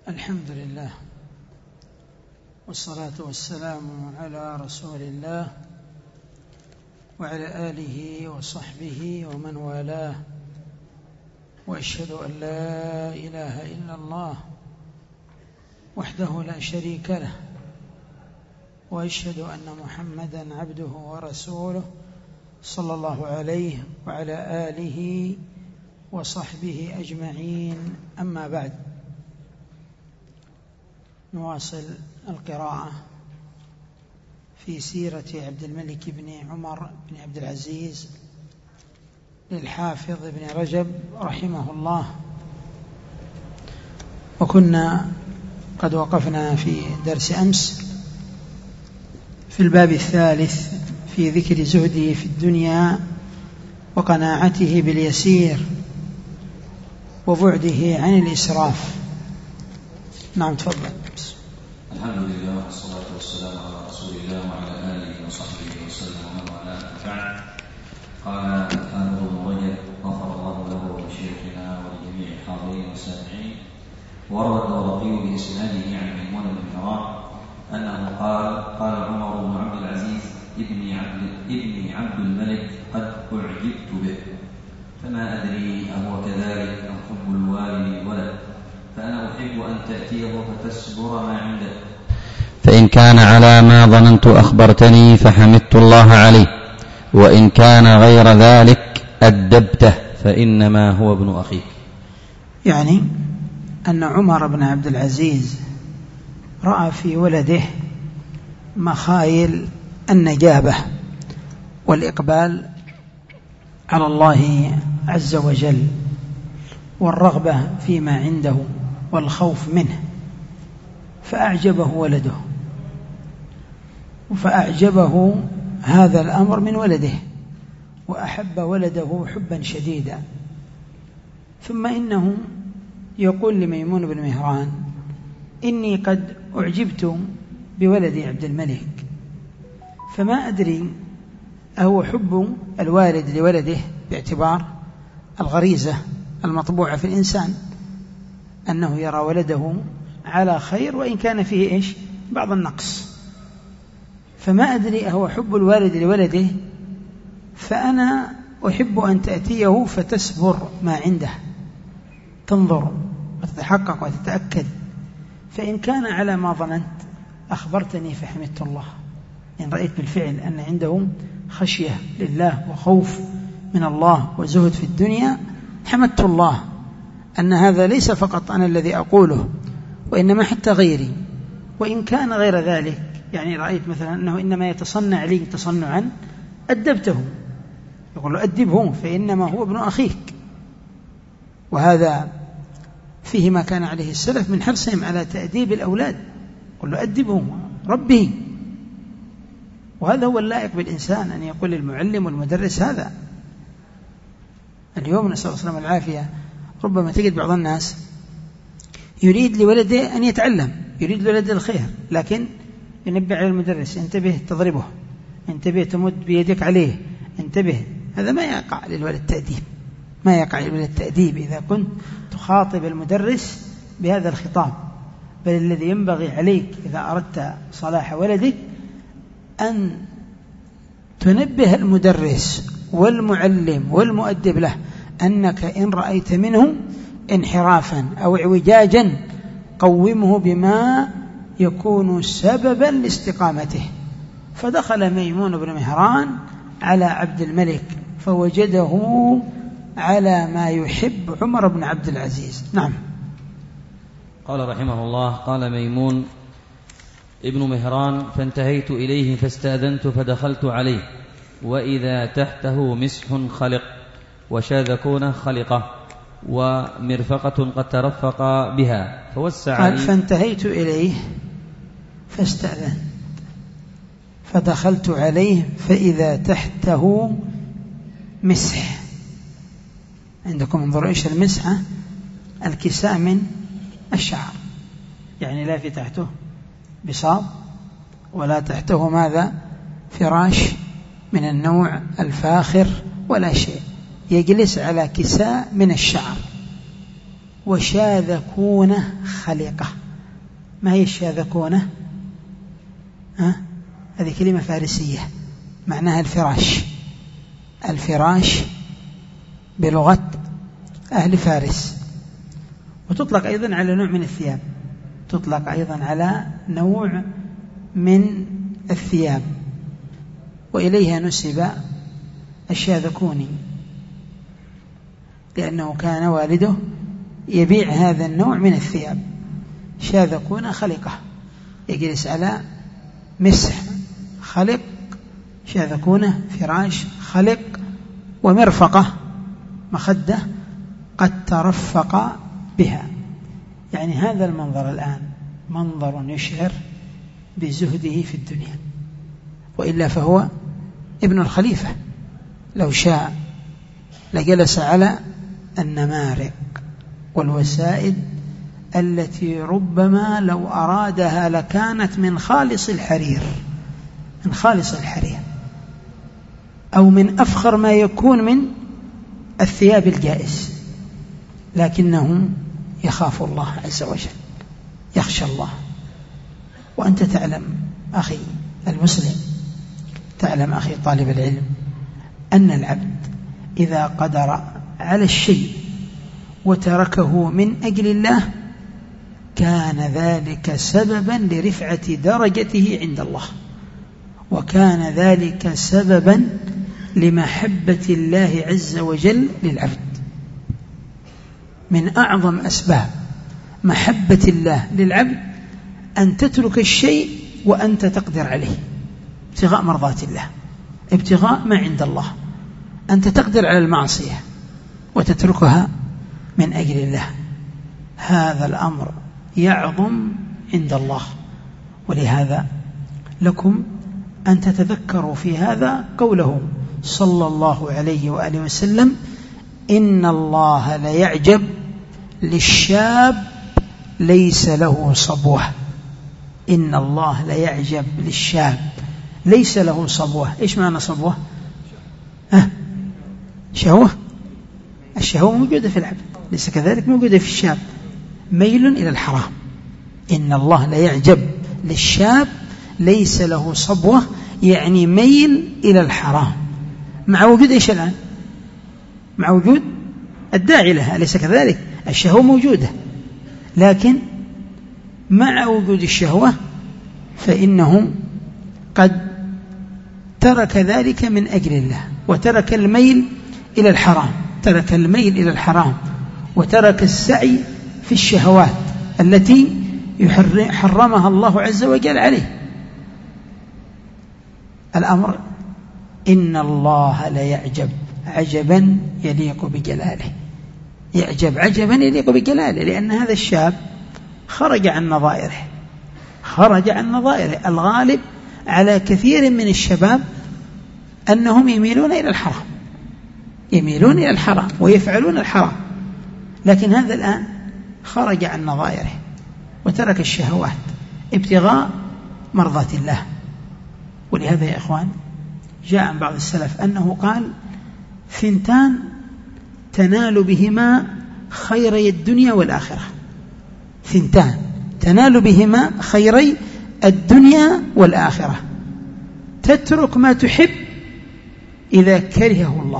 الحمد لله والصلاة والسلام على رسول الله وعلى آله وصحبه ومن والاه، وأشهد أن لا إله إلا الله وحده لا شريك له، وأشهد أن محمدا عبده ورسوله صلى الله عليه وعلى آله وصحبه أجمعين. أما بعد، نواصل القراءة في سيرة عبد الملك بن عمر بن عبد العزيز للحافظ ابن رجب رحمه الله، وكنا قد وقفنا في درس أمس في الباب الثالث في ذكر زهده في الدنيا وقناعته باليسير وبعده عن الإسراف. نعم، تفضل. الحمد لله والصلاة والسلام على رسول الله وعلى آله وصحبه وسلم ومن والاه. قال الحافظ ابن رجب غفر الله له ولشيخنا ولجميع الحاضرين والسامعين. وروى الدورقي بإسناده عن ميمون بن مهران أنه قال عمر بن عبد العزيز ابن عبد الملك قد أعجبت به، فما أدري أهو كذلك أم حب الوالد الولد، فأنا أحب أن تأتيه فتسبر ما عنده، فإن كان على ما ظننت أخبرتني فحمدت الله عليه، وإن كان غير ذلك أدبته فإنما هو ابن أخيك. يعني أن عمر بن عبد العزيز رأى في ولده مخايل النجابة والإقبال على الله عز وجل والرغبة فيما عنده والخوف منه، فأعجبه ولده، فأعجبه هذا الأمر من ولده، وأحب ولده حبا شديدا. ثم إنه يقول لميمون بن مهران: إني قد أعجبت بولدي عبد الملك، فما أدري أهو حب الوالد لولده باعتبار الغريزة المطبوعة في الإنسان أنه يرى ولده على خير وإن كان فيه بعض النقص، فما أدري أهو حب الوالد لولده، فأنا أحب أن تأتيه فتسبر ما عنده، تنظر وتتحقق وتتأكد، فإن كان على ما ظننت أخبرتني فحمدت الله، إن رأيت بالفعل أن عندهم خشية لله وخوف من الله وزهد في الدنيا، حمدت الله أن هذا ليس فقط أنا الذي أقوله، وإنما حتى غيري. وإن كان غير ذلك، يعني رأيت مثلا أنه إنما يتصنع لي تصنعا، أدبته، يقول له: أدبه فإنما هو ابن أخيك. وهذا فيه ما كان عليه السلف من حرصهم على تأديب الأولاد، يقول له: أدبه ربه. وهذا هو اللائق بالإنسان، أن يقول للمعلم والمدرس هذا. اليوم نسأل الله السلامة والعافية، ربما تجد بعض الناس يريد لولده أن يتعلم، يريد لولده الخير، لكن ينبه على المدرس: انتبه تضربه، انتبه تمد بيدك عليه، انتبه. هذا ما يقع للولد التأديب، ما يقع للولد التأديب إذا كنت تخاطب المدرس بهذا الخطاب. بل الذي ينبغي عليك إذا أردت صلاح ولدك أن تنبه المدرس والمعلم والمؤدب له أنك إن رأيت منه انحرافا أو اعوجاجا قومه بما يكون سببا لاستقامته. فدخل ميمون بن مهران على عبد الملك فوجده على ما يحب عمر بن عبد العزيز. نعم. قال رحمه الله: قال ميمون ابن مهران: فانتهيت إليه فاستأذنت فدخلت عليه، وإذا تحته مسح خلق وشاذكون خلقة ومرفقة قد ترفق بها، فوسع قال: فانتهيت إليه فاستأذنت فدخلت عليه فإذا تحته مسح. عندكم انظروا إيش المسحة؟ الكساء من الشعر، يعني لا في تحته بساط ولا تحته ماذا؟ فراش من النوع الفاخر ولا شيء، يجلس على كساء من الشعر. وشاذكونة خلقة. ما هي الشاذكونة؟ هذه كلمة فارسية معناها الفراش. الفراش بلغة أهل فارس، وتطلق أيضا على نوع من الثياب، تطلق أيضا على نوع من الثياب، وإليها نسب الشاذكوني لأنه كان والده يبيع هذا النوع من الثياب. شاذكونة خلقة، يجلس على مسح خلق، شاذكونة فراش خلق، ومرفقة مخدة قد ترفق بها. يعني هذا المنظر الآن منظر يشعر بزهده في الدنيا، وإلا فهو ابن الخليفة لو شاء لجلس على النمارق والوسائد التي ربما لو أرادها لكانت من خالص الحرير، من خالص الحرير، أو من أفخر ما يكون من الثياب الجائز، لكنه يخاف الله عز وجل، يخشى الله. وأنت تعلم أخي المسلم، تعلم أخي طالب العلم، أن العبد إذا قدر على الشيء وتركه من أجل الله كان ذلك سببا لرفعة درجته عند الله، وكان ذلك سببا لمحبة الله عز وجل للعبد. من أعظم أسباب محبة الله للعبد أن تترك الشيء وأنت تقدر عليه، ابتغاء مرضات الله، ابتغاء ما عند الله. أنت تقدر على المعصية وتتركها من أجل الله، هذا الأمر يعظم عند الله. ولهذا لكم أن تتذكروا في هذا قوله صلى الله عليه وآله وسلم: إن الله ليعجب للشاب ليس له صبوة. إن الله ليعجب للشاب ليس له صبوة. إيش معنى صبوة؟ شهوة. الشهوة موجودة في العبد، ليس كذلك موجودة في الشاب، ميل إلى الحرام. إن الله ليعجب للشاب ليس له صبوة، يعني ميل إلى الحرام، مع وجود إيش الآن؟ مع وجود الداعي لها، ليس كذلك؟ الشهوة موجودة، لكن مع وجود الشهوة فإنه قد ترك ذلك من أجل الله، وترك الميل إلى الحرام، ترك الميل إلى الحرام، وترك السعي في الشهوات التي حرمها الله عز وجل عليه. الأمر إن الله ليعجب عجبا يليق بجلاله، يعجب عجبا يليق بجلاله، لأن هذا الشاب خرج عن نظائره، خرج عن نظائره. الغالب على كثير من الشباب أنهم يميلون إلى الحرام، يميلون إلى الحرام ويفعلون الحرام، لكن هذا الآن خرج عن نظائره وترك الشهوات ابتغاء مرضات الله. ولهذا يا إخوان جاء عن بعض السلف أنه قال: ثنتان تنال بهما خيري الدنيا والآخرة. ثنتان تنال بهما خيري الدنيا والآخرة: تترك ما تحب إذا كرهه الله،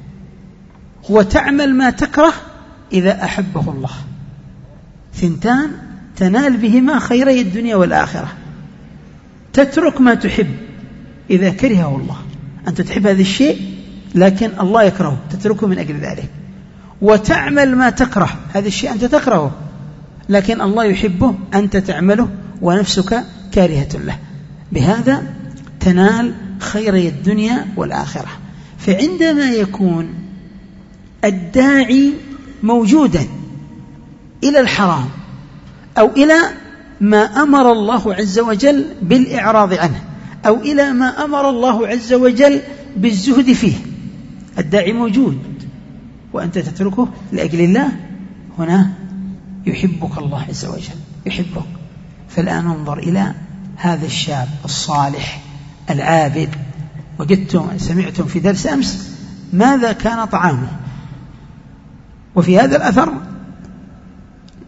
وتعمل ما تكره إذا أحبه الله. ثنتان تنال بهما خيري الدنيا والآخرة: تترك ما تحب إذا كرهه الله، أنت تحب هذا الشيء لكن الله يكرهه، تتركه من أجل ذلك. وتعمل ما تكره، هذا الشيء أنت تكرهه لكن الله يحبه، أنت تعمله ونفسك كارهة له. بهذا تنال خيري الدنيا والآخرة. فعندما يكون الداعي موجودا إلى الحرام أو إلى ما أمر الله عز وجل بالإعراض عنه، أو إلى ما أمر الله عز وجل بالزهد فيه، الداعي موجود وأنت تتركه لأجل الله، هنا يحبك الله عز وجل، يحبك. فالآن انظر إلى هذا الشاب الصالح العابد. سمعتم في درس أمس ماذا كان طعامه، وفي هذا الأثر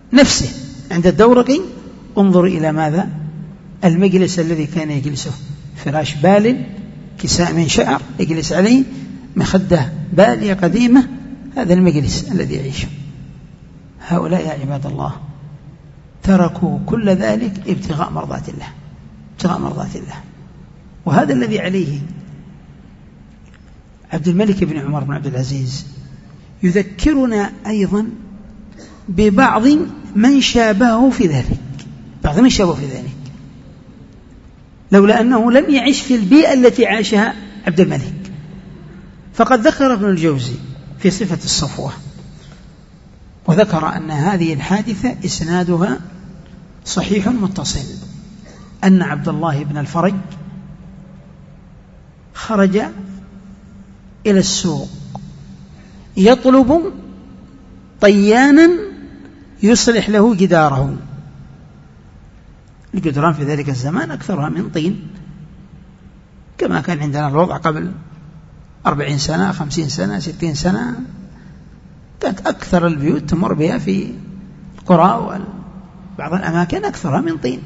نفسه عند الدورقي انظر إلى ماذا؟ المجلس الذي كان يجلسه، فراش بال، كساء من شعر يجلس عليه، مخدة بالية قديمة، هذا المجلس الذي يعيشه. هؤلاء يا عباد الله تركوا كل ذلك ابتغاء مرضات الله، ابتغاء مرضات الله. وهذا الذي عليه عبد الملك بن عمر بن عبد العزيز يذكرنا أيضا ببعض من شابهه في ذلك، بعض من شابهه في ذلك، لولا أنه لم يعش في البيئة التي عاشها عبد الملك. فقد ذكر ابن الجوزي في صفة الصفوة، وذكر أن هذه الحادثة إسنادها صحيح متصل، أن عبد الله بن الفرج خرج إلى السوق يطلب طيانا يصلح له جداره. الجدران في ذلك الزمان أكثرها من طين، كما كان عندنا الوضع قبل 40 سنة 50 سنة 60 سنة، كانت أكثر البيوت تمر بها في القرى وبعض الأماكن أكثرها من طين.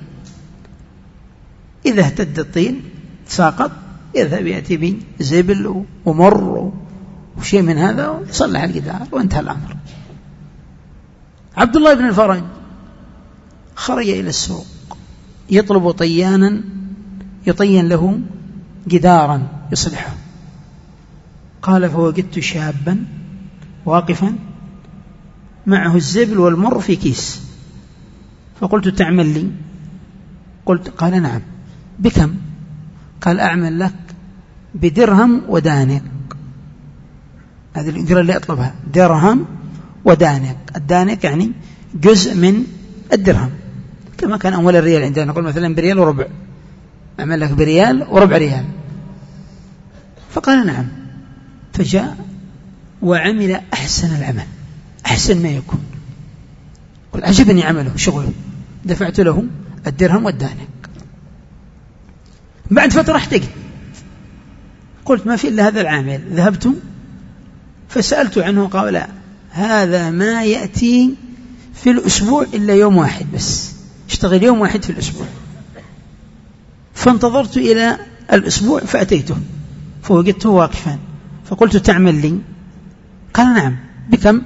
إذا اهتد الطين ساقط، يذهب يأتي بزبل ومر وشيء من هذا ويصلح الجدار وانتهى الأمر. عبد الله بن الفرج خرج إلى السوق يطلب طيانا يطين له جدارا يصلحه. قال فوجدت شابا واقفا معه الزبل والمر في كيس، فقلت تعمل لي؟ قال نعم. بكم؟ قال أعمل لك بدرهم ودانق. هذه الإجرة اللي أطلبها، درهم ودانق. الدانق يعني جزء من الدرهم، كما كان أول الريال عندنا، نقول مثلا بريال وربع، أعمل لك بريال وربع ريال. فقال نعم. فجاء وعمل أحسن العمل، أحسن ما يكون. قل عجبني عمله شغله، دفعت له الدرهم والدانق. بعد فترة احتجت، قلت ما في إلا هذا العامل. ذهبت فسألت عنه، قال لا، هذا ما يأتي في الأسبوع إلا يوم واحد بس، اشتغل يوم واحد في الأسبوع. فانتظرت إلى الأسبوع فأتيته فوجدته واقفا، فقلت تعمل لي؟ قال نعم. بكم؟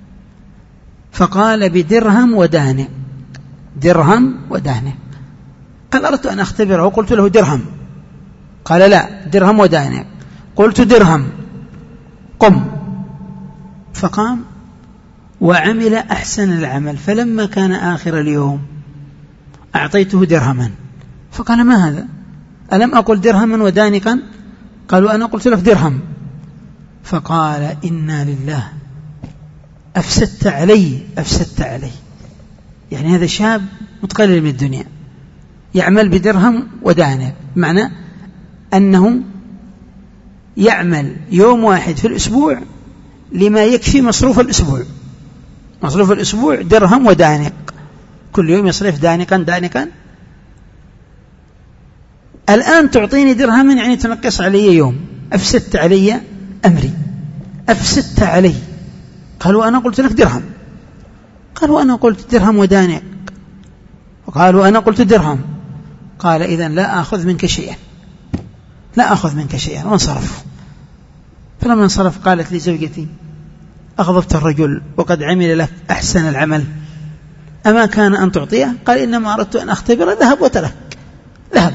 فقال بدرهم ودانق. درهم ودانق. قال أردت أن أختبره، قلت له درهم. قال لا، درهم ودانق. قلت درهم، قم. فقام وعمل أحسن العمل. فلما كان آخر اليوم أعطيته درهما، فقال ما هذا؟ ألم أقل درهما ودانقا؟ قالوا أنا قلت لك درهم. فقال إنا لله، أفسدت علي، أفسدت علي. يعني هذا شاب متقلل من الدنيا يعمل بدرهم ودانق، معنى أنه يعمل يوم واحد في الأسبوع لما يكفي مصروف الأسبوع. مصروف الأسبوع درهم ودانق، كل يوم يصرف دانقا دانقا. الآن تعطيني درهما يعني تنقص علي يوم. أفسدت علي أمري، أفسدت علي. قالوا أنا قلت لك درهم. قالوا أنا قلت درهم ودانق. وقالوا أنا قلت درهم. قال إذن لا أخذ منك شيئا، لا أخذ منك شيئا. وانصرف. فلما انصرف قالت لي زوجتي أغضبت الرجل وقد عمل لك أحسن العمل، أما كان أن تعطيه؟ قال إنما أردت أن أختبر. ذهب وترك، ذهب.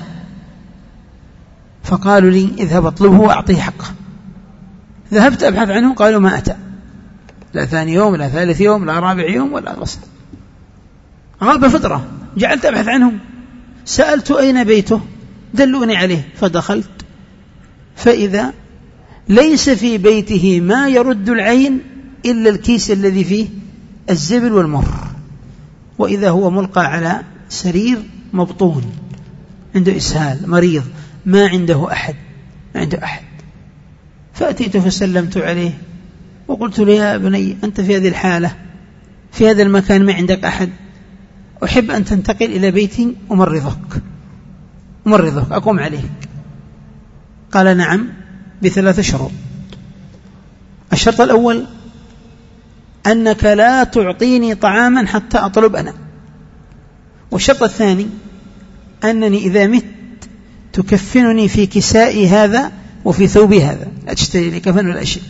فقالوا لي اذهب اطلبه وأعطيه حقه. ذهبت أبحث عنه، قالوا ما أتى، لا ثاني يوم لا ثالث يوم لا رابع يوم ولا غسل، غاب فترة. جعلت أبحث عنه، سألت أين بيته، دلوني عليه. فدخلت فإذا ليس في بيته ما يرد العين إلا الكيس الذي فيه الزبل والمر، وإذا هو ملقى على سرير مبطون، عنده إسهال، مريض، ما عنده أحد، ما عنده أحد. فأتيت فسلمت عليه وقلت له يا بني أنت في هذه الحالة في هذا المكان ما عندك أحد، أحب أن تنتقل إلى بيتي أمرضك أقوم عليك. قال نعم ب3 شروط. الشرط الأول أنك لا تعطيني طعاما حتى أطلب أنا. والشرط الثاني أنني إذا مت تكفنني في كسائي هذا وفي ثوبي هذا، لا تشتري لي كفن ولا شيء.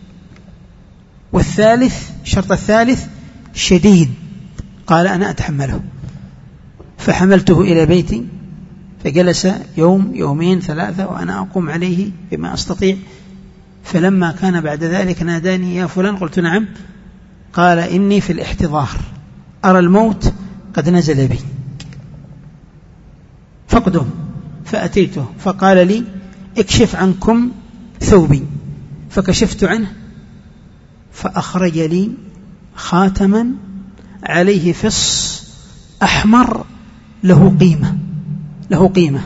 والثالث، الشرط الثالث شديد، قال أنا أتحمله. فحملته إلى بيتي فجلس يوم يومين ثلاثة وأنا أقوم عليه بما أستطيع. فلما كان بعد ذلك ناداني يا فلان، قلت نعم. قال إني في الاحتضار، أرى الموت قد نزل بي فقدم. فأتيته فقال لي اكشف عنكم ثوبي، فكشفت عنه فأخرج لي خاتما عليه فص أحمر له قيمة.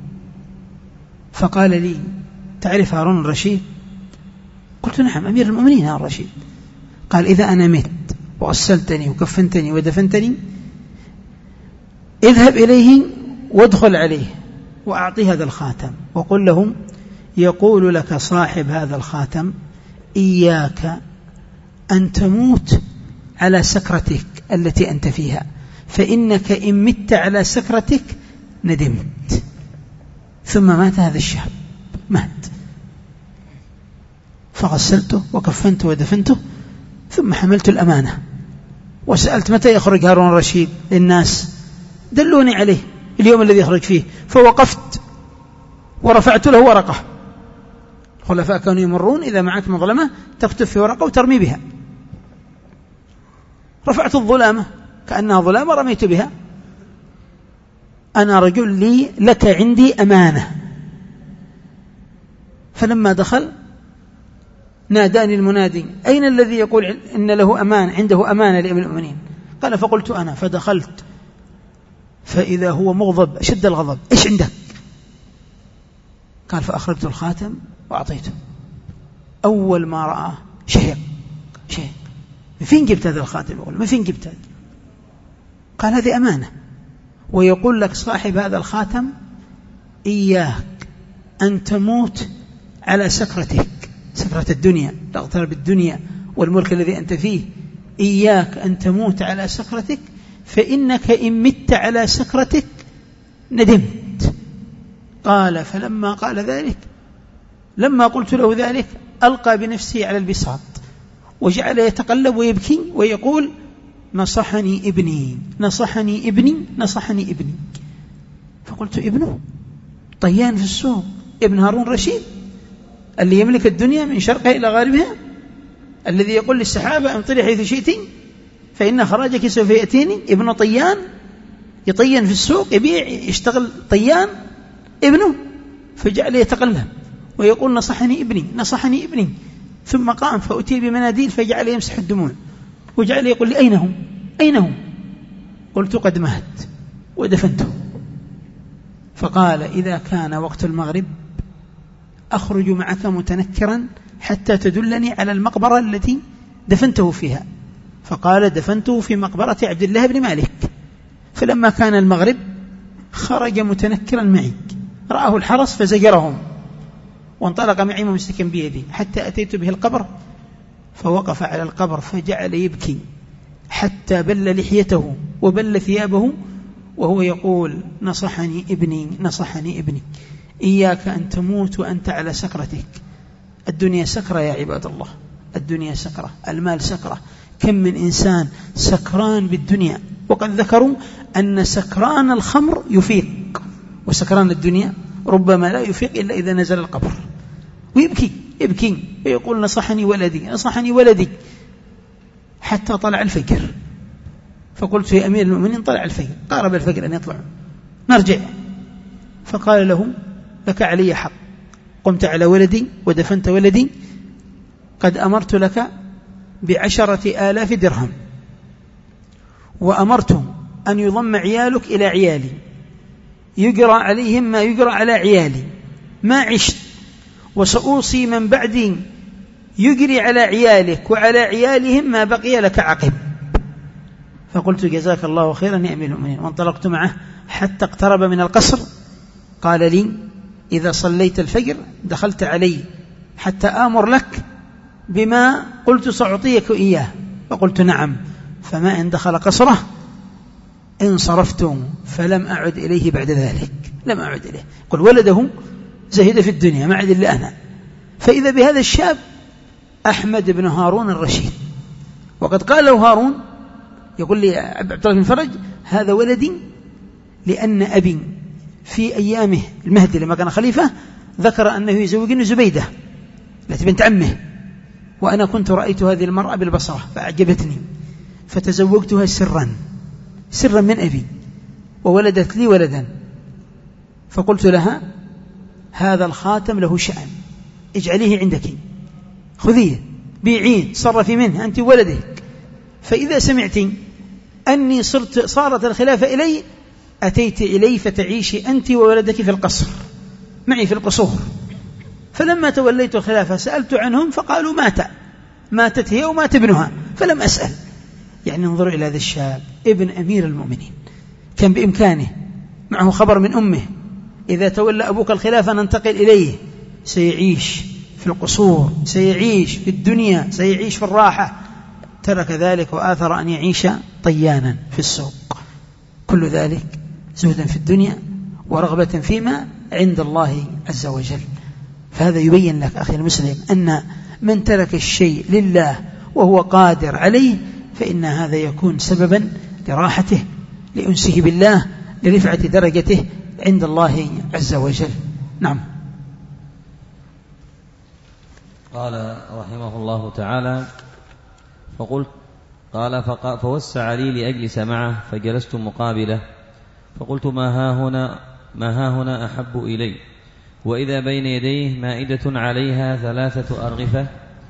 فقال لي تعرف هارون الرشيد؟ قلت نعم أمير المؤمنين هارون الرشيد. قال إذا أنا مت وغسلتني وكفنتني ودفنتني اذهب إليه وادخل عليه وأعطي هذا الخاتم وقل لهم يقول لك صاحب هذا الخاتم إياك أن تموت على سكرتك التي أنت فيها، فإنك إن مت على سكرتك ندمت. ثم مات هذا الشاب، مات. فغسلته وكفنته ودفنته، ثم حملت الأمانة وسألت متى يخرج هارون الرشيد للناس، دلوني عليه اليوم الذي يخرج فيه. فوقفت ورفعت له ورقة. خلفاء كانوا يمرون إذا معك مظلمة تكتب في ورقة وترمي بها. رفعت الظلامة كأنها ظلامة رميت بها. أنا رجل لك عندي أمانة. فلما دخل ناداني المنادي أين الذي يقول إن له أمان عنده أمانة لأمير المؤمنين؟ قال فقلت أنا. فدخلت فإذا هو مغضب شد الغضب. إيش عندك؟ قال فأخرجت الخاتم وأعطيته. أول ما رآه شهق من فين جبت هذا الخاتم؟ يقول من فين جبت هذا؟ قال هذه أمانة، ويقول لك صاحب هذا الخاتم إياك أن تموت على سكرتك، سكرة الدنيا، تغترب الدنيا والملك الذي أنت فيه. إياك أن تموت على سكرتك، فإنك إن مت على سكرتك ندمت. قال فلما قال ذلك، لما قلت له ذلك ألقى بنفسه على البساط وجعل يتقلب ويبكي ويقول نصحني ابني نصحني ابني نصحني ابني. فقلت ابنه طيان في السوق، ابن هارون الرشيد اللي يملك الدنيا من شرقها إلى غربها، الذي يقول للسحابة امطري حيث شئتين فإن خراجك سوف يأتيني. ابن طيان يطين في السوق، يبيع يشتغل طيان ابنه. فجعل يتقلب ويقول نصحني ابني نصحني ابني. ثم قام فأتي بمناديل فجعل يمسح الدموع وجعل يقول لي أين هم؟ قلت قد مات ودفنته. فقال إذا كان وقت المغرب أخرج معك متنكرا حتى تدلني على المقبرة التي دفنته فيها. فقال دفنته في مقبرة عبد الله بن مالك. فلما كان المغرب خرج متنكرا معي، رآه الحرس فزجرهم وانطلق معي ممسكا بيدي حتى أتيت به القبر. فوقف على القبر فجعل يبكي حتى بل لحيته وبل ثيابه وهو يقول نصحني ابني نصحني ابني. إياك أن تموت وأنت على سكرتك. الدنيا سكرة يا عباد الله، الدنيا سكرة، المال سكرة. كم من إنسان سكران بالدنيا، وقد ذكروا أن سكران الخمر يفيق، وسكران الدنيا ربما لا يفيق إلا إذا نزل القبر ويبكي ويقول نصحني ولدي نصحني ولدي حتى طلع الفجر. فقلت يا أمير المؤمنين طلع الفجر، قارب الفجر أن يطلع، نرجع. فقال له لك علي حق، قمت على ولدي ودفنت ولدي، قد أمرت لك ب10,000 درهم، وأمرت أن يضم عيالك إلى عيالي يجرى عليهم ما يجرى على عيالي ما عشت، وسأوصي من بعدي يجري على عيالك وعلى عيالهم ما بقي لك عقب. فقلت جزاك الله خيرا يا أمير المؤمنين، وانطلقت معه حتى اقترب من القصر. قال لي إذا صليت الفجر دخلت علي حتى آمر لك بما قلت سأعطيك إياه، فقلت نعم. فما إن دخل قصره انصرفت فلم أعد إليه بعد ذلك، لم أعد إليه. قل ولده زهد في الدنيا ما عد إلا أنا. فإذا بهذا الشاب أحمد بن هارون الرشيد، وقد قال له هارون، يقول لي عبد الله بن فرج هذا ولدي لأن أبي في أيامه المهدي لما كان خليفة ذكر أنه يزوجني زبيدة التي بنت عمه، وأنا كنت رأيت هذه المرأة بالبصرة فأعجبتني فتزوجتها سرا من أبي، وولدت لي ولدا. فقلت لها هذا الخاتم له شأن، اجعليه عندك، خذيه بيعين صرفي منه أنت ولدك، فإذا سمعت أني صارت الخلافة إلي أتيت إلي فتعيشي أنت وولدك في القصر معي في القصور. فلما توليت الخلافة سألت عنهم فقالوا ماتت هي ومات ابنها، فلم أسأل. يعني انظروا إلى هذا الشاب ابن أمير المؤمنين، كان بإمكانه معه خبر من أمه إذا تولى أبوك الخلافة ننتقل إليه، سيعيش في القصور، سيعيش في الدنيا، سيعيش في الراحة. ترك ذلك وآثر أن يعيش طيانا في السوق. كل ذلك زهدا في الدنيا ورغبة فيما عند الله عز وجل. فهذا يبين لك أخي المسلم أن من ترك الشيء لله وهو قادر عليه فإن هذا يكون سببا لراحته، لأنسه بالله، لرفعة درجته عند الله عز وجل. نعم. قال رحمه الله تعالى فوسع لي لأجلس معه فجلست مقابله، فقلت ما ها هنا أحب إلي، وإذا بين يديه مائدة عليها 3 أرغفة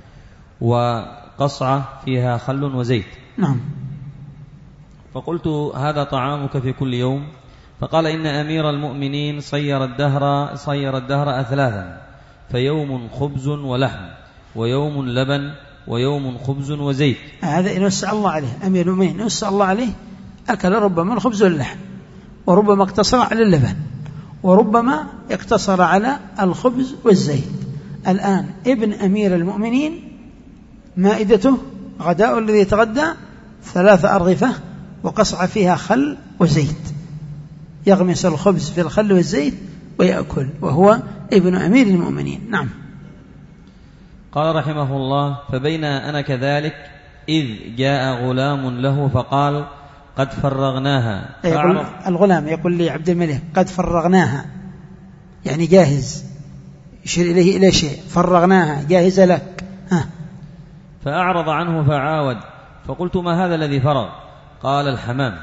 وقصعة فيها خل وزيت. نعم. فقلت هذا طعامك في كل يوم؟ فقال إن أمير المؤمنين صير الدهر أثلاثا، فيوم خبز ولحم، ويوم لبن، ويوم خبز وزيت. هذا إن وسع الله عليه أمير المؤمنين، وسع الله عليه أكل ربما الخبز واللحم، وربما اقتصر على اللبن، وربما اقتصر على الخبز والزيت. الآن ابن أمير المؤمنين مائدته غداء الذي يتغدى 3 أرغفة وقصع فيها خل وزيت، يغمس الخبز في الخل والزيت ويأكل، وهو ابن أمير المؤمنين. نعم. قال رحمه الله فبين أنا كذلك إذ جاء غلام له فقال قد فرغناها. يقول الغلام يقول لي عبد الملك قد فرغناها، يعني جاهز، يشير إليه إلى شيء، فرغناها جاهزة لك. فأعرض عنه فعاود، فقلت ما هذا الذي فرغ؟ قال الحمام.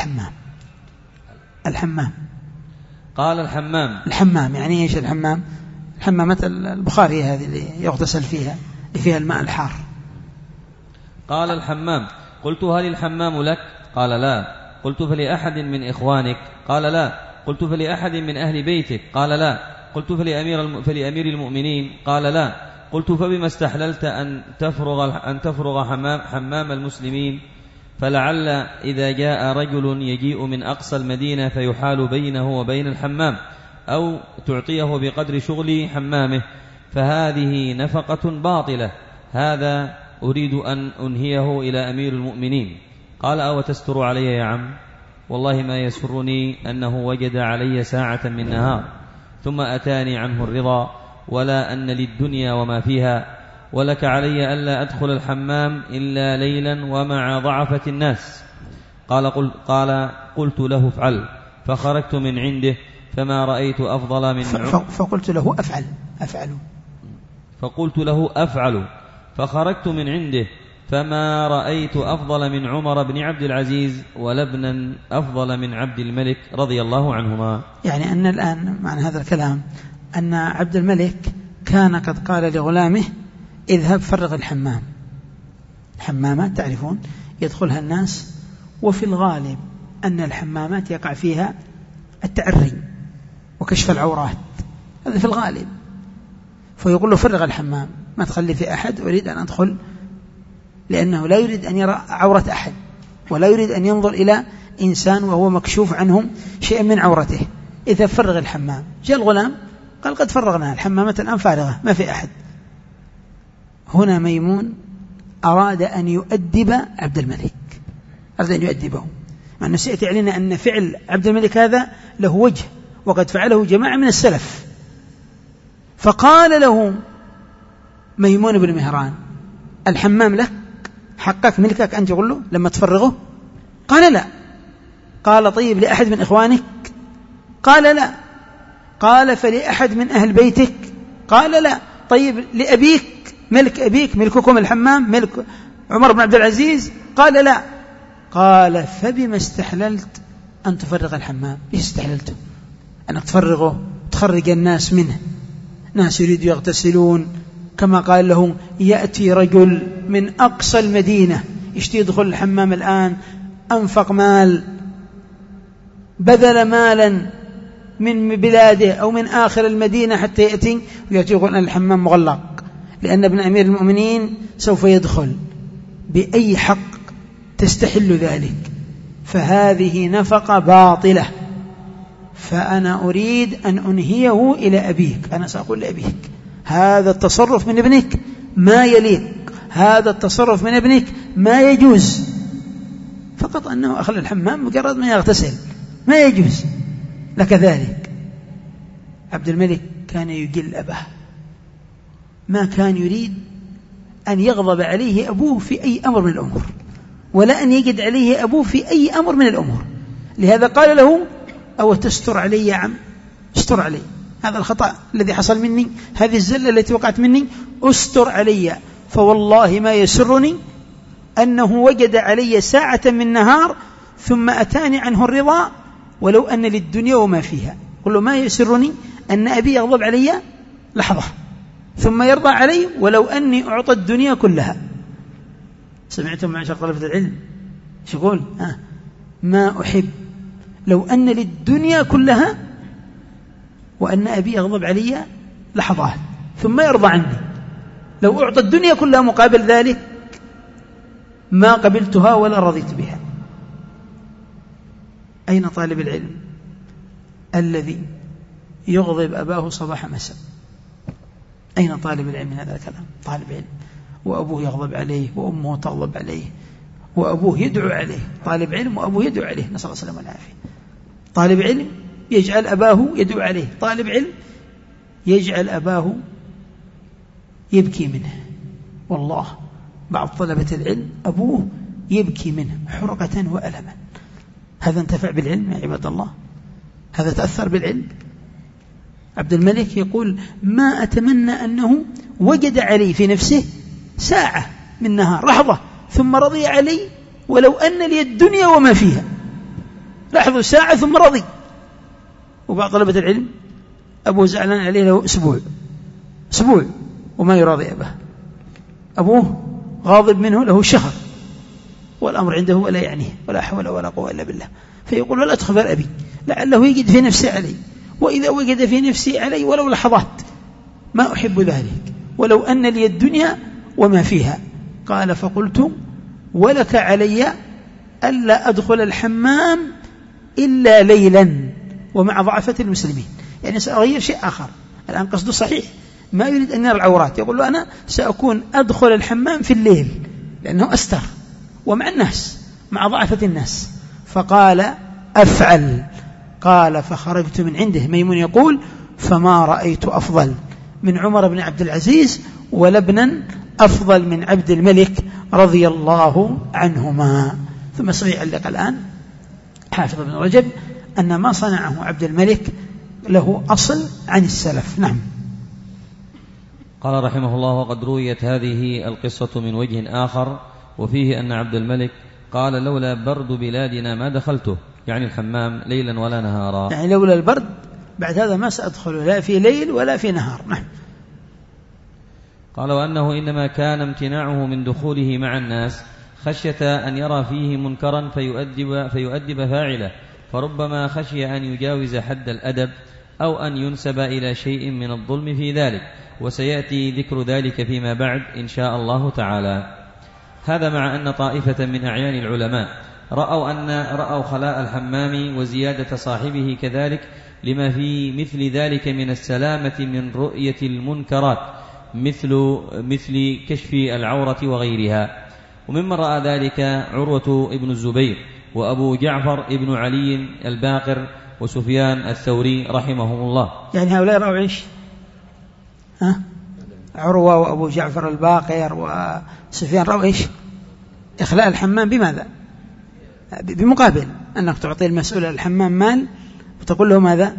قال الحمام يعني إيش الحمام؟ حمامة البخاري هذه اللي يغتسل فيها، اللي فيها الماء الحار. قال الحمام. قلت هل الحمام لك؟ قال لا. قلت فلأحد من إخوانك؟ قال لا. قلت فلأحد من أهل بيتك؟ قال لا. قلت فلأمير المؤمنين؟ قال لا. قلت فبما استحللت أن تفرغ حمام المسلمين؟ فلعل إذا جاء رجل يجيء من أقصى المدينة فيحال بينه وبين الحمام، أو تعطيه بقدر شغل حمامه، فهذه نفقة باطلة، هذا أريد أن أنهيه إلى أمير المؤمنين. قال أو تستر علي يا عم؟ والله ما يسرني أنه وجد علي ساعة من نهار ثم أتاني عنه الرضا، ولا أن للدنيا وما فيها، ولك علي ألا أدخل الحمام إلا ليلا ومع ضعفة الناس. قلت له افعل، فخرجت من عنده فما رأيت أفضل من فقلت له فقلت له أفعل فخرجت من عنده فما رأيت أفضل من عمر بن عبد العزيز ولا ابنا أفضل من عبد الملك رضي الله عنهما. يعني أن الآن معنى هذا الكلام أن عبد الملك كان قد قال لغلامه اذهب فرغ الحمام. الحمامات تعرفون يدخلها الناس، وفي الغالب أن الحمامات يقع فيها التعري وكشف العورات، هذا في الغالب. فيقول له فرغ الحمام، ما تخلي في أحد، أريد أن أدخل، لأنه لا يريد أن يرى عورة أحد، ولا يريد أن ينظر إلى إنسان وهو مكشوف عنه شيء من عورته. إذا فرغ الحمام، جاء الغلام قال قد فرغناها، الحمامة الآن فارغة ما في أحد. هنا ميمون أراد أن يؤدب عبد الملك، أراد أن يؤدبه، مع أنه سيأتي علينا أن فعل عبد الملك هذا له وجه وقد فعله جماعة من السلف. فقال له ميمون بن مهران: الحمام لك، حقك ملكك أن تقول له لما تفرغه؟ قال لا. قال طيب لأحد من إخوانك؟ قال لا. قال فلأحد من أهل بيتك؟ قال لا. طيب لأبيك، ملك أبيك، ملككم الحمام ملك عمر بن عبد العزيز؟ قال لا. قال فبما استحللت أن تفرغ الحمام؟ إيش استحللته؟ أنك تفرغه، تخرج الناس منه، ناس يريدوا يغتسلون، كما قال لهم يأتي رجل من أقصى المدينة يشتي يدخل الحمام الآن، أنفق مال، بذل مالا من بلاده أو من آخر المدينة حتى يأتي ويقول أن الحمام مغلق، لأن ابن أمير المؤمنين سوف يدخل. بأي حق تستحل ذلك؟ فهذه نفقة باطلة، فأنا أريد أن أنهيه إلى أبيك، أنا سأقول لأبيك هذا التصرف من ابنك ما يليق، هذا التصرف من ابنك ما يجوز. فقط أنه أخلى الحمام مجرد ما يغتسل، ما يجوز لك ذلك. عبد الملك كان يجل أباه، ما كان يريد أن يغضب عليه أبوه في أي أمر من الأمور، ولا أن يجد عليه أبوه في أي أمر من الأمور. لهذا قال له: أو تستر علي يا عم، استر علي هذا الخطأ الذي حصل مني، هذه الزلة التي وقعت مني، استر علي، فوالله ما يسرني أنه وجد علي ساعة من نهار ثم أتاني عنه الرضا ولو أن للدنيا وما فيها. قل له: ما يسرني أن أبي يغضب علي لحظة ثم يرضى علي ولو أني أعطى الدنيا كلها. سمعتم معشر طلبة العلم شو يقول؟ ما أحب لو أن للدنيا كلها وأن أبي يغضب علي لحظات ثم يرضى عني، لو أعطى الدنيا كلها مقابل ذلك ما قبلتها ولا رضيت بها. أين طالب العلم الذي يغضب أباه صباح مساء؟ أين طالب العلم من هذا الكلام؟ طالب علم وأبوه يغضب عليه وأمه تغضب عليه وأبوه يدعو عليه، طالب علم وأبوه يدعو عليه، نسأل الله السلامة والعافية. طالب علم يجعل أباه يدعو عليه، طالب علم يجعل أباه يبكي منه. والله بعض طلبة العلم أبوه يبكي منه حرقة وألما. هذا انتفع بالعلم يا عباد الله؟ هذا تأثر بالعلم؟ عبد الملك يقول: ما أتمنى أنه وجد علي في نفسه ساعة من نهار، لحظة، ثم رضي علي ولو أن لي الدنيا وما فيها. لاحظوا، ساعة ثم رضي. وبعض طلبة العلم أبوه زعلان عليه له أسبوع وما يراضي أباه، أبوه غاضب منه له شهر والأمر عنده ولا يعنيه، ولا حول ولا قوة إلا بالله. فيقول: ولا تخبر أبي لعله يجد في نفسه علي، وإذا وجد في نفسي علي ولو لحظات ما أحب ذلك ولو أن لي الدنيا وما فيها. قال: فقلت: ولك علي ألا أدخل الحمام إلا ليلا ومع ضعفة المسلمين. يعني سأغير شيء آخر. الآن قصده صحيح، ما يريد أن يرى العورات، يقول له: أنا سأكون أدخل الحمام في الليل لأنه أستر ومع الناس، مع ضعفة الناس. فقال: أفعل. قال: فخرجت من عنده. ميمون يقول: فما رأيت أفضل من عمر بن عبد العزيز ولا ابنا أفضل من عبد الملك رضي الله عنهما. ثم سيعلق الآن حافظ بن رجب أن ما صنعه عبد الملك له أصل عن السلف. نعم. قال رحمه الله: وقد رويت هذه القصة من وجه آخر، وفيه أن عبد الملك قال: لولا برد بلادنا ما دخلته، يعني الحمام ليلا ولا نهارا، يعني لولا البرد بعد هذا ما سأدخله لا في ليل ولا في نهار. نعم. قال: وأنه إنما كان امتناعه من دخوله مع الناس خشية أن يرى فيه منكرا فيؤدب فاعله، فربما خشي أن يجاوز حد الأدب أو أن ينسب إلى شيء من الظلم في ذلك، وسيأتي ذكر ذلك فيما بعد إن شاء الله تعالى. هذا مع أن طائفة من أعيان العلماء رأوا خلاء الحمام وزيادة صاحبه كذلك لما في مثل ذلك من السلامة من رؤية المنكرات، مثل كشف العورة وغيرها. وممن رأى ذلك عروة ابن الزبير وأبو جعفر ابن علي الباقر وسفيان الثوري رحمهم الله. يعني هؤلاء رأوا إيش؟ عروة وأبو جعفر الباقر وسفيان رأوا إيش؟ إخلاء الحمام. بماذا؟ بمقابل أنك تعطي المسؤول الحمام مال وتقول له ماذا؟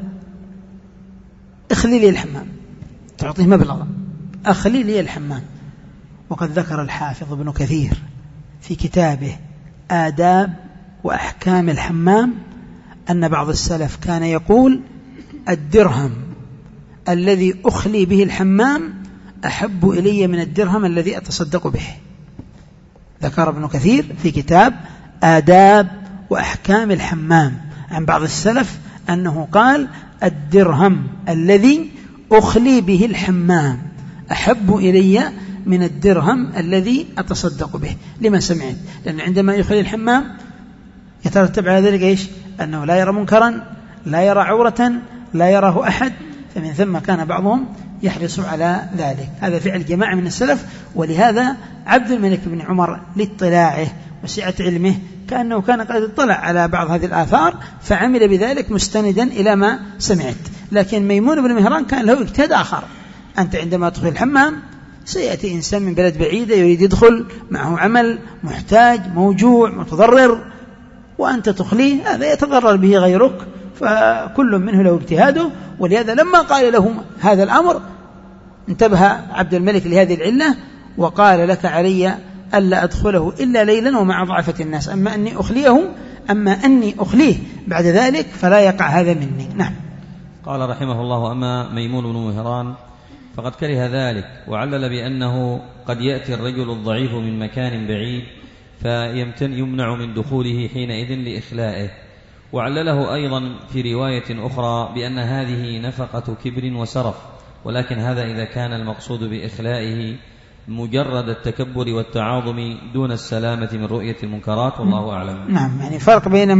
اخلي لي الحمام، تعطيه مبلغ اخلي لي الحمام. وقد ذكر الحافظ ابن كثير في كتابه آداب وأحكام الحمام أن بعض السلف كان يقول الدرهم الذي أخلي به الحمام أحب إلي من الدرهم الذي أتصدق به. ذكر ابن كثير في كتاب آداب وأحكام الحمام عن بعض السلف أنه قال الدرهم الذي أخلي به الحمام أحب إلي من الدرهم الذي أتصدق به. لما سمعت؟ لأن عندما يخلي الحمام يترتب على ذلك إيش؟ أنه لا يرى منكرا، لا يرى عورة، لا يراه أحد، فمن ثم كان بعضهم يحرص على ذلك. هذا فعل جماعة من السلف. ولهذا عبد الملك بن عمر لاطلاعه وسعة علمه كأنه كان قد اطلع على بعض هذه الآثار فعمل بذلك مستندا إلى ما سمعت. لكن ميمون بن مهران كان له اجتهاد آخر. أنت عندما تدخل الحمام سيأتي إنسان من بلد بعيدة يريد يدخل، معه عمل، محتاج، موجوع، متضرر، وأنت تخليه، هذا يتضرر به غيرك، فكل منه له اجتهاده. ولهذا لما قال لهم هذا الأمر انتبه عبد الملك لهذه العلة وقال لك علي ألا أدخله إلا ليلا ومع ضعفة الناس، أما أني أخليه بعد ذلك فلا يقع هذا مني. نعم. قال رحمه الله: أما ميمون بن مهران فقد كره ذلك، وعلل بأنه قد يأتي الرجل الضعيف من مكان بعيد فيمنع من دخوله حينئذ لإخلائه. وعلله أيضا في رواية أخرى بأن هذه نفقة كبر وسرف، ولكن هذا إذا كان المقصود بإخلائه مجرد التكبر والتعاظم دون السلامة من رؤية المنكرات، والله أعلم. نعم، يعني فرق بين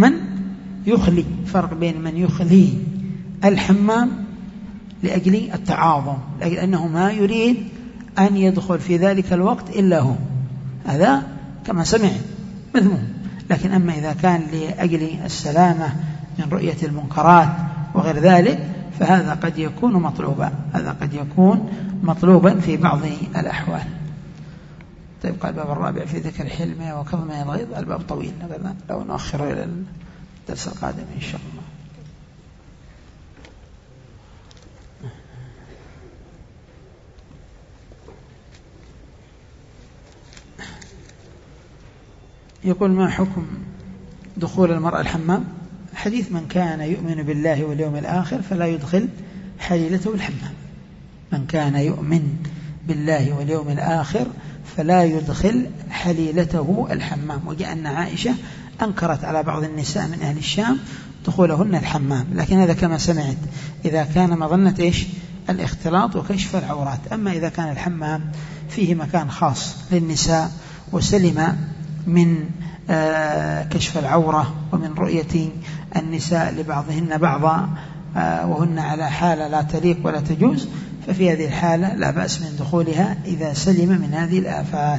من يخلي الحمام لأجل التعاظم، لأجل أنه ما يريد أن يدخل في ذلك الوقت إلا هو، هذا كما سمع مذموم. لكن أما إذا كان لأجل السلامة من رؤية المنكرات وغير ذلك فهذا قد يكون مطلوبا في بعض الأحوال. طيب، قال الباب الرابع في ذكر حلمه وكظمه الغيظ. الباب طويل، لو نؤخر إلى الدرس القادم إن شاء الله. يقول: ما حكم دخول المرأة الحمام؟ حديث من كان يؤمن بالله واليوم الآخر فلا يدخل حليلته الحمام. من كان يؤمن بالله واليوم الآخر فلا يدخل حليلته الحمام. وجاء أن عائشة أنكرت على بعض النساء من أهل الشام دخولهن الحمام، لكن هذا كما سمعت إذا كان مظنة إيش؟ الاختلاط وكشف العورات. أما إذا كان الحمام فيه مكان خاص للنساء وسلم من كشف العورة ومن رؤية النساء لبعضهن بعضا وهن على حالة لا تليق ولا تجوز، ففي هذه الحالة لا بأس من دخولها إذا سلم من هذه الآفات.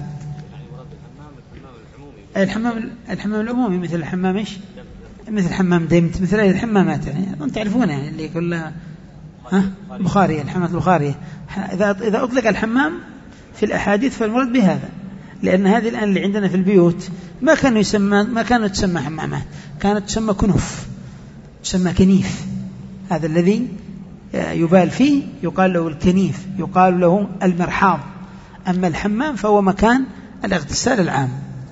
الحمام العمومي مثل الحمام إيش؟ مثل حمام دمت، مثل هذه الحمامات، يعني أنتم تعرفونها، يعني اللي كلها بخارية، الحمامات البخارية. إذا أطلق الحمام في الأحاديث فالمراد بهذا، لأن هذه الآن اللي عندنا في البيوت ما كانت تسمى حمامات، كانت تسمى كنوف، تسمى كنيف. هذا الذي يبال فيه يقال له الكنيف، يقال له المرحاض. أما الحمام فهو مكان الاغتسال العام.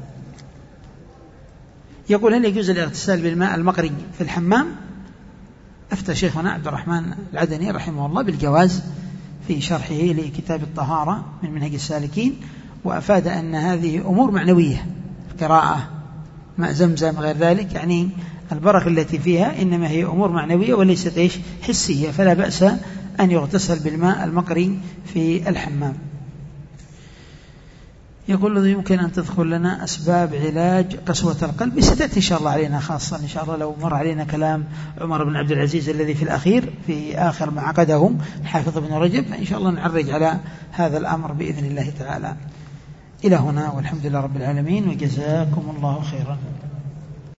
يقول: هل يجوز الاغتسال بالماء المقري في الحمام؟ أفتى شيخنا عبد الرحمن العدني رحمه الله بالجواز في شرحه لكتاب الطهارة من منهج السالكين، وأفاد أن هذه أمور معنوية، قراءة ماء زمزم غير ذلك، يعني البركة التي فيها إنما هي أمور معنوية وليست إيش؟ حسية، فلا بأس أن يغتسل بالماء المقري في الحمام. يقول يمكن أن تذكر لنا أسباب علاج قسوة القلب؟ ستأتي إن شاء الله علينا خاصة إن شاء الله لو مر علينا كلام عمر بن عبد العزيز الذي في الأخير في آخر ما عقده حافظ بن رجب، فإن شاء الله نعرج على هذا الأمر بإذن الله تعالى. إلى هنا والحمد لله رب العالمين، وجزاكم الله خيرا.